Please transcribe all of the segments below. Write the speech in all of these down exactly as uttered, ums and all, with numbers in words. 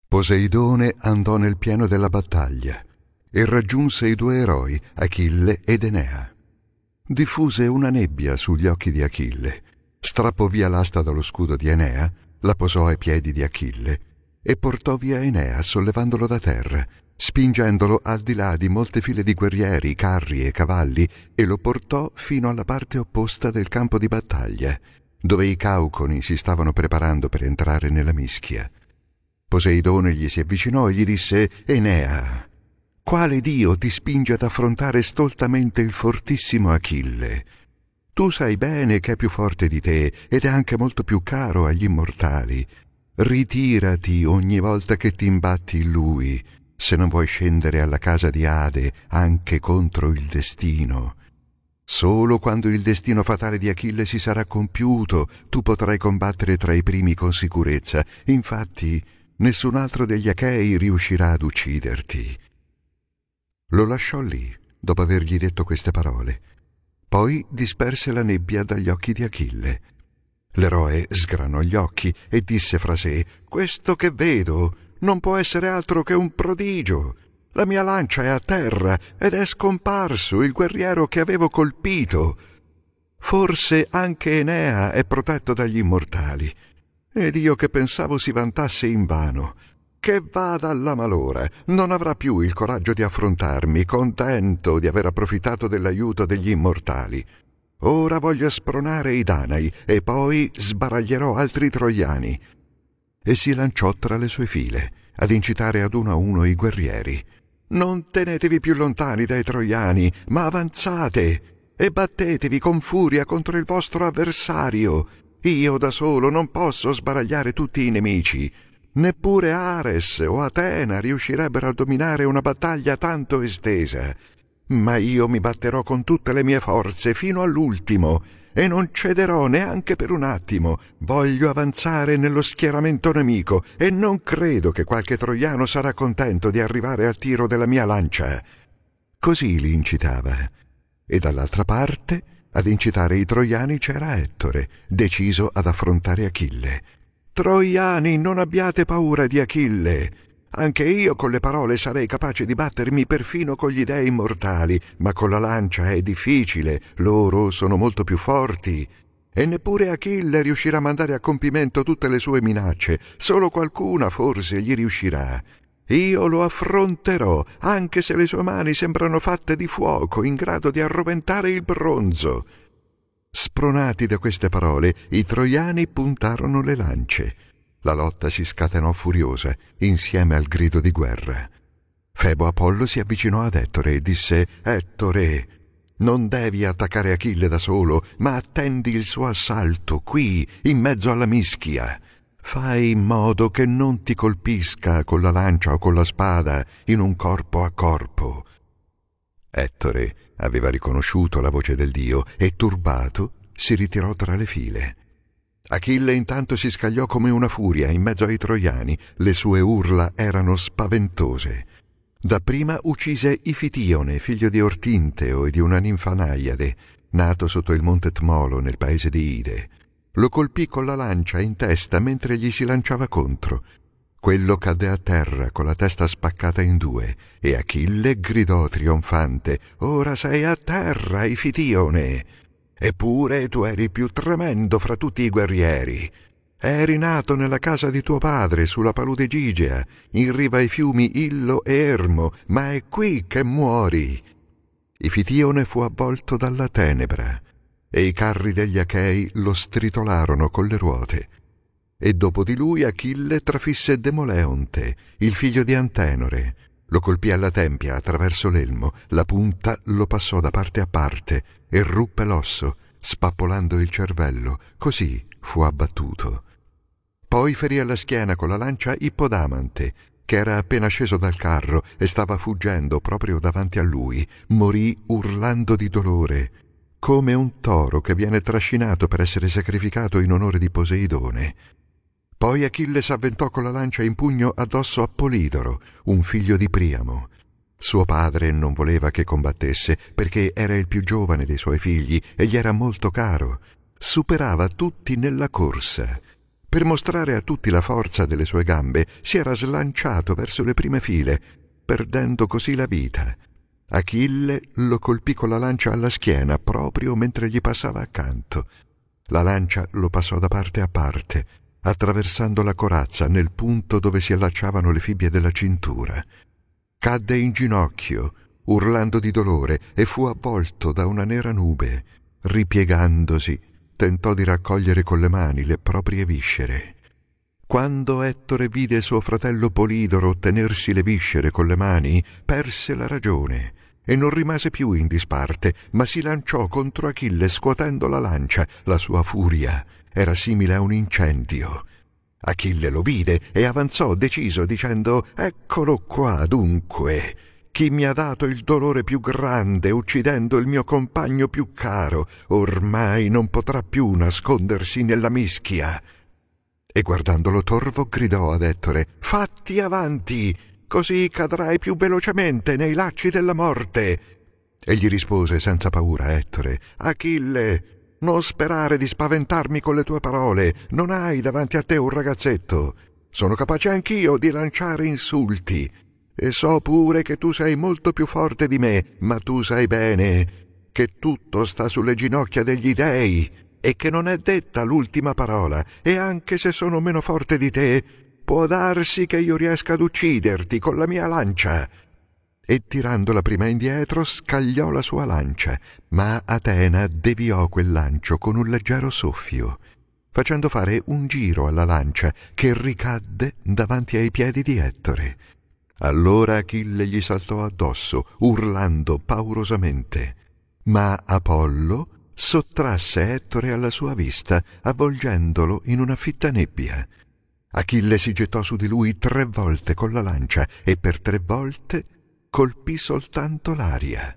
Poseidone andò nel pieno della battaglia e raggiunse i due eroi, Achille ed Enea. Diffuse una nebbia sugli occhi di Achille, strappò via l'asta dallo scudo di Enea, la posò ai piedi di Achille e portò via Enea sollevandolo da terra, spingendolo al di là di molte file di guerrieri, carri e cavalli, e lo portò fino alla parte opposta del campo di battaglia, dove i cauconi si stavano preparando per entrare nella mischia. Poseidone gli si avvicinò e gli disse: Enea, quale dio ti spinge ad affrontare stoltamente il fortissimo Achille? Tu sai bene che è più forte di te ed è anche molto più caro agli immortali. Ritirati ogni volta che ti imbatti in lui, se non vuoi scendere alla casa di Ade anche contro il destino. Solo quando il destino fatale di Achille si sarà compiuto, tu potrai combattere tra i primi con sicurezza. Infatti, nessun altro degli Achei riuscirà ad ucciderti. Lo lasciò lì, dopo avergli detto queste parole. Poi disperse la nebbia dagli occhi di Achille. L'eroe sgranò gli occhi e disse fra sé: questo che vedo non può essere altro che un prodigio. La mia lancia è a terra ed è scomparso il guerriero che avevo colpito. Forse anche Enea è protetto dagli immortali. Ed io che pensavo si vantasse invano. Che vada alla malora, non avrà più il coraggio di affrontarmi, contento di aver approfittato dell'aiuto degli immortali. Ora voglio spronare i Danai e poi sbaraglierò altri troiani. E si lanciò tra le sue file, ad incitare ad uno a uno i guerrieri. Non tenetevi più lontani dai troiani, ma avanzate e battetevi con furia contro il vostro avversario. Io da solo non posso sbaragliare tutti i nemici. Neppure Ares o Atena riuscirebbero a dominare una battaglia tanto estesa. Ma io mi batterò con tutte le mie forze fino all'ultimo e non cederò neanche per un attimo. Voglio avanzare nello schieramento nemico e non credo che qualche troiano sarà contento di arrivare al tiro della mia lancia. Così li incitava. E dall'altra parte, ad incitare i troiani, c'era Ettore, deciso ad affrontare Achille. Troiani, non abbiate paura di Achille. Anche io con le parole sarei capace di battermi perfino con gli dei immortali, ma con la lancia è difficile, loro sono molto più forti. E neppure Achille riuscirà a mandare a compimento tutte le sue minacce, solo qualcuna forse gli riuscirà. Io lo affronterò, anche se le sue mani sembrano fatte di fuoco, in grado di arroventare il bronzo. Spronati da queste parole, i troiani puntarono le lance. La lotta si scatenò furiosa, insieme al grido di guerra. Febo Apollo si avvicinò ad Ettore e disse: Ettore, non devi attaccare Achille da solo, ma attendi il suo assalto qui, in mezzo alla mischia. Fai in modo che non ti colpisca con la lancia o con la spada in un corpo a corpo. Ettore aveva riconosciuto la voce del dio e, turbato, si ritirò tra le file. Achille intanto si scagliò come una furia in mezzo ai troiani. Le sue urla erano spaventose. Dapprima uccise Ifitione, figlio di Ortinteo e di una ninfa Naiade, nato sotto il monte Tmolo nel paese di Ide. Lo colpì con la lancia in testa mentre gli si lanciava contro. Quello cadde a terra con la testa spaccata in due e Achille gridò trionfante: «Ora sei a terra, Ifitione! Eppure tu eri più tremendo fra tutti i guerrieri. Eri nato nella casa di tuo padre sulla palude Gigea, in riva ai fiumi Illo e Ermo, ma è qui che muori!» Ifitione fu avvolto dalla tenebra e i carri degli Achei lo stritolarono con le ruote. E dopo di lui Achille trafisse Demoleonte, il figlio di Antenore. Lo colpì alla tempia attraverso l'elmo, la punta lo passò da parte a parte e ruppe l'osso, spappolando il cervello. Così fu abbattuto. Poi ferì alla schiena con la lancia Ippodamante, che era appena sceso dal carro e stava fuggendo proprio davanti a lui. Morì urlando di dolore, come un toro che viene trascinato per essere sacrificato in onore di Poseidone. Poi Achille s'avventò con la lancia in pugno addosso a Polidoro, un figlio di Priamo. Suo padre non voleva che combattesse perché era il più giovane dei suoi figli e gli era molto caro. Superava tutti nella corsa, Per mostrare a tutti la forza delle sue gambe, si era slanciato verso le prime file, perdendo così la vita. Achille lo colpì con la lancia alla schiena proprio mentre gli passava accanto. La lancia lo passò da parte a parte, attraversando la corazza nel punto dove si allacciavano le fibbie della cintura. Cadde in ginocchio, urlando di dolore, e fu avvolto da una nera nube. Ripiegandosi, tentò di raccogliere con le mani le proprie viscere. Quando Ettore vide suo fratello Polidoro tenersi le viscere con le mani, perse la ragione e non rimase più in disparte, ma si lanciò contro Achille scuotendo la lancia. La sua furia era simile a un incendio. Achille lo vide e avanzò deciso, dicendo: «Eccolo qua, dunque, chi mi ha dato il dolore più grande, uccidendo il mio compagno più caro, ormai non potrà più nascondersi nella mischia». E guardandolo torvo gridò ad Ettore: «Fatti avanti, così cadrai più velocemente nei lacci della morte». E gli rispose senza paura Ettore: «Achille, non sperare di spaventarmi con le tue parole, non hai davanti a te un ragazzetto. Sono capace anch'io di lanciare insulti, e so pure che tu sei molto più forte di me, ma tu sai bene che tutto sta sulle ginocchia degli dèi e che non è detta l'ultima parola, e anche se sono meno forte di te, può darsi che io riesca ad ucciderti con la mia lancia». E tirandola prima indietro scagliò la sua lancia, ma Atena deviò quel lancio con un leggero soffio, facendo fare un giro alla lancia che ricadde davanti ai piedi di Ettore. Allora Achille gli saltò addosso, urlando paurosamente, ma Apollo sottrasse Ettore alla sua vista, avvolgendolo in una fitta nebbia. Achille si gettò su di lui tre volte con la lancia e per tre volte colpì soltanto l'aria.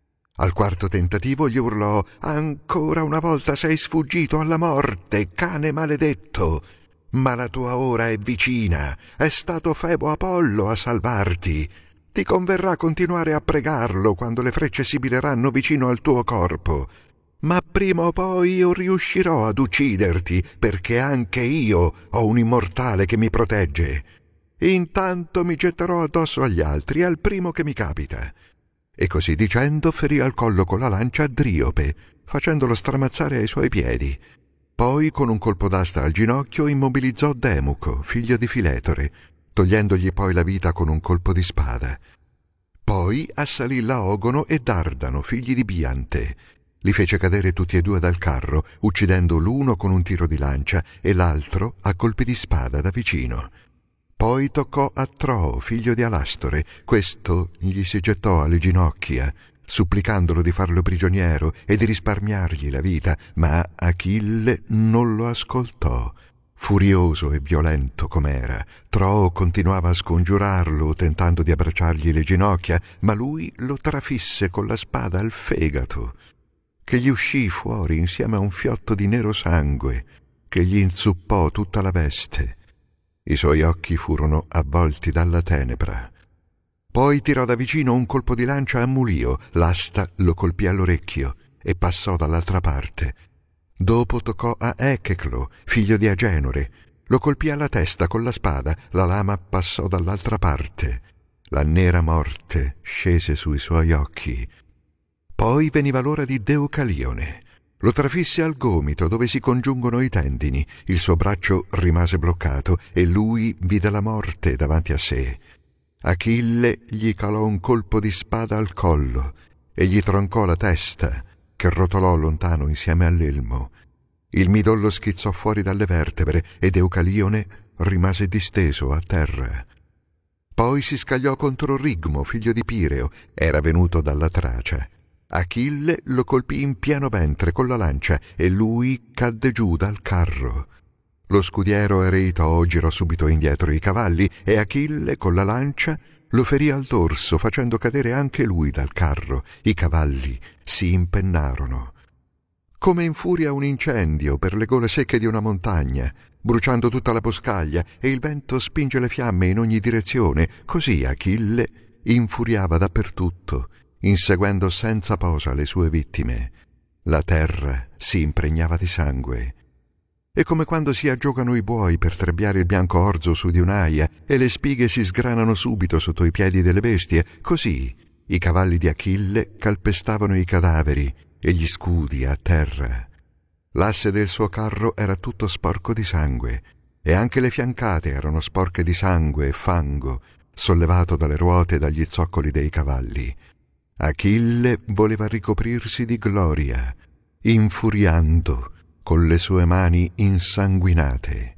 Al quarto tentativo gli urlò: «Ancora una volta sei sfuggito alla morte, cane maledetto! Ma la tua ora è vicina, è stato Febo Apollo a salvarti. Ti converrà continuare a pregarlo quando le frecce sibileranno vicino al tuo corpo. Ma prima o poi io riuscirò ad ucciderti, perché anche io ho un immortale che mi protegge. Intanto mi getterò addosso agli altri, al primo che mi capita». E così dicendo ferì al collo con la lancia Driope, facendolo stramazzare ai suoi piedi. Poi con un colpo d'asta al ginocchio immobilizzò Demuco, figlio di Filetore, togliendogli poi la vita con un colpo di spada. Poi assalì Laogono e Dardano, figli di Biante. Li fece cadere tutti e due dal carro, uccidendo l'uno con un tiro di lancia e l'altro a colpi di spada da vicino. Poi toccò a Troo, figlio di Alastore. Questo gli si gettò alle ginocchia, supplicandolo di farlo prigioniero e di risparmiargli la vita, ma Achille non lo ascoltò. Furioso e violento com'era, Troo continuava a scongiurarlo, tentando di abbracciargli le ginocchia, ma lui lo trafisse con la spada al fegato, che gli uscì fuori insieme a un fiotto di nero sangue che gli inzuppò tutta la veste. I suoi occhi furono avvolti dalla tenebra. Poi tirò da vicino un colpo di lancia a Mulio, l'asta lo colpì all'orecchio e passò dall'altra parte. Dopo toccò a Echeclo, figlio di Agenore, lo colpì alla testa con la spada, la lama passò dall'altra parte. La nera morte scese sui suoi occhi. Poi veniva l'ora di Deucalione. Lo trafisse al gomito dove si congiungono i tendini. Il suo braccio rimase bloccato e lui vide la morte davanti a sé. Achille gli calò un colpo di spada al collo e gli troncò la testa, che rotolò lontano insieme all'elmo. Il midollo schizzò fuori dalle vertebre ed Deucalione rimase disteso a terra. Poi si scagliò contro Rigmo, figlio di Pireo, era venuto dalla Tracia. Achille lo colpì in pieno ventre con la lancia e lui cadde giù dal carro. Lo scudiero Ereitoo girò subito indietro i cavalli e Achille con la lancia lo ferì al dorso, facendo cadere anche lui dal carro. I cavalli si impennarono. Come infuria un incendio per le gole secche di una montagna, bruciando tutta la boscaglia, e il vento spinge le fiamme in ogni direzione, così Achille infuriava dappertutto, inseguendo senza posa le sue vittime. La terra si impregnava di sangue. È come quando si aggiogano i buoi per trebbiare il bianco orzo su di un'aia e le spighe si sgranano subito sotto i piedi delle bestie, così i cavalli di Achille calpestavano i cadaveri e gli scudi a terra. L'asse del suo carro era tutto sporco di sangue, e anche le fiancate erano sporche di sangue e fango, sollevato dalle ruote e dagli zoccoli dei cavalli. Achille voleva ricoprirsi di gloria, infuriando con le sue mani insanguinate.